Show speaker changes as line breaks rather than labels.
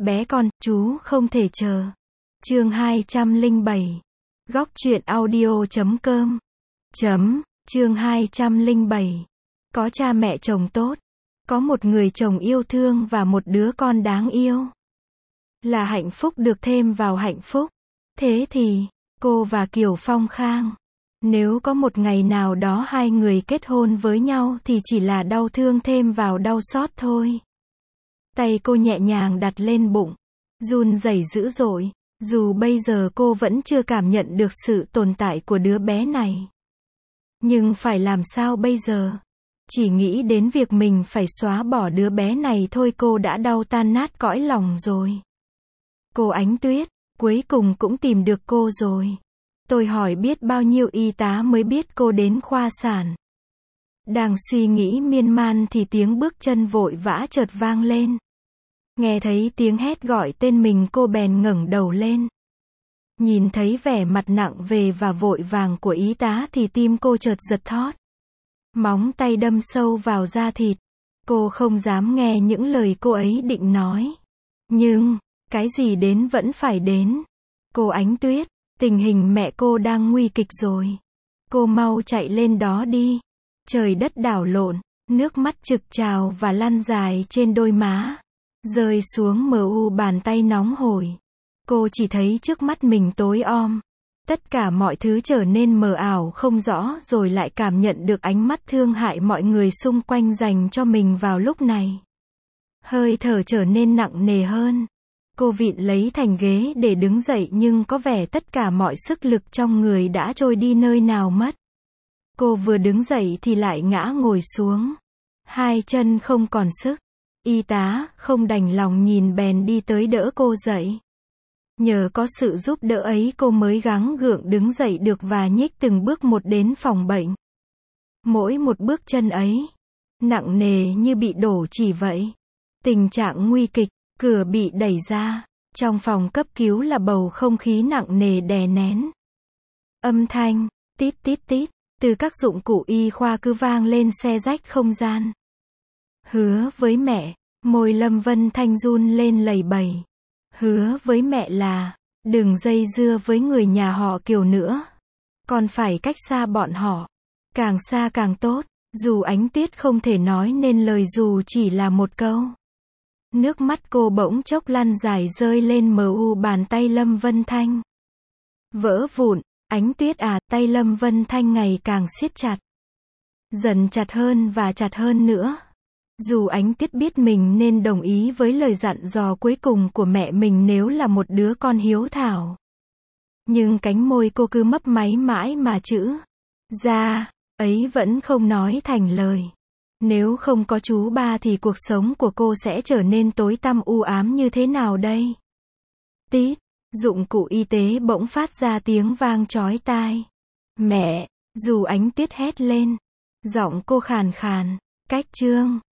Bé con, chú không thể chờ. Chương 207. Góc truyện audio.com. Chương 207. Có cha mẹ chồng tốt. Có một người chồng yêu thương và một đứa con đáng yêu. Là hạnh phúc được thêm vào hạnh phúc. Thế thì, cô và Kiều Phong Khang, nếu có một ngày nào đó hai người kết hôn với nhau thì chỉ là đau thương thêm vào đau xót thôi. Tay cô nhẹ nhàng đặt lên bụng, run rẩy dữ dội, dù bây giờ cô vẫn chưa cảm nhận được sự tồn tại của đứa bé này. Nhưng phải làm sao bây giờ? Chỉ nghĩ đến việc mình phải xóa bỏ đứa bé này thôi cô đã đau tan nát cõi lòng rồi. Cô Ánh Tuyết, cuối cùng cũng tìm được cô rồi. Tôi hỏi biết bao nhiêu y tá mới biết cô đến khoa sản. Đang suy nghĩ miên man thì tiếng bước chân vội vã chợt vang lên. Nghe thấy tiếng hét gọi tên mình cô bèn ngẩng đầu lên. Nhìn thấy vẻ mặt nặng về và vội vàng của y tá thì tim cô chợt giật thót. Móng tay đâm sâu vào da thịt. Cô không dám nghe những lời cô ấy định nói. Nhưng, cái gì đến vẫn phải đến. Cô Ánh Tuyết, tình hình mẹ cô đang nguy kịch rồi. Cô mau chạy lên đó đi. Trời đất đảo lộn, nước mắt trực trào và lăn dài trên đôi má. Rơi xuống mờ u bàn tay nóng hổi. Cô chỉ thấy trước mắt mình tối om. Tất cả mọi thứ trở nên mờ ảo không rõ rồi lại cảm nhận được ánh mắt thương hại mọi người xung quanh dành cho mình vào lúc này. Hơi thở trở nên nặng nề hơn. Cô vịn lấy thành ghế để đứng dậy nhưng có vẻ tất cả mọi sức lực trong người đã trôi đi nơi nào mất. Cô vừa đứng dậy thì lại ngã ngồi xuống. Hai chân không còn sức. Y tá không đành lòng nhìn bèn đi tới đỡ cô dậy. Nhờ có sự giúp đỡ ấy cô mới gắng gượng đứng dậy được và nhích từng bước một đến phòng bệnh. Mỗi một bước chân ấy, nặng nề như bị đổ chỉ vậy. Tình trạng nguy kịch, cửa bị đẩy ra. Trong phòng cấp cứu là bầu không khí nặng nề đè nén. Âm thanh, tít tít tít, từ các dụng cụ y khoa cứ vang lên xé rách không gian. Hứa với mẹ, môi Lâm Vân Thanh run lên lầy bầy. Hứa với mẹ là, đừng dây dưa với người nhà họ Kiều nữa. Con phải cách xa bọn họ. Càng xa càng tốt, dù Ánh Tuyết không thể nói nên lời dù chỉ là một câu. Nước mắt cô bỗng chốc lăn dài rơi lên mờ u bàn tay Lâm Vân Thanh. Vỡ vụn, Ánh Tuyết à, tay Lâm Vân Thanh ngày càng siết chặt. Dần chặt hơn và chặt hơn nữa. Dù Ánh Tuyết biết mình nên đồng ý với lời dặn dò cuối cùng của mẹ mình nếu là một đứa con hiếu thảo. Nhưng cánh môi cô cứ mấp máy mãi mà chữ ra ấy vẫn không nói thành lời. Nếu không có chú ba thì cuộc sống của cô sẽ trở nên tối tăm u ám như thế nào đây? Tít, dụng cụ y tế bỗng phát ra tiếng vang chói tai. Mẹ, dù Ánh Tuyết hét lên. Giọng cô khàn khàn, cách chương.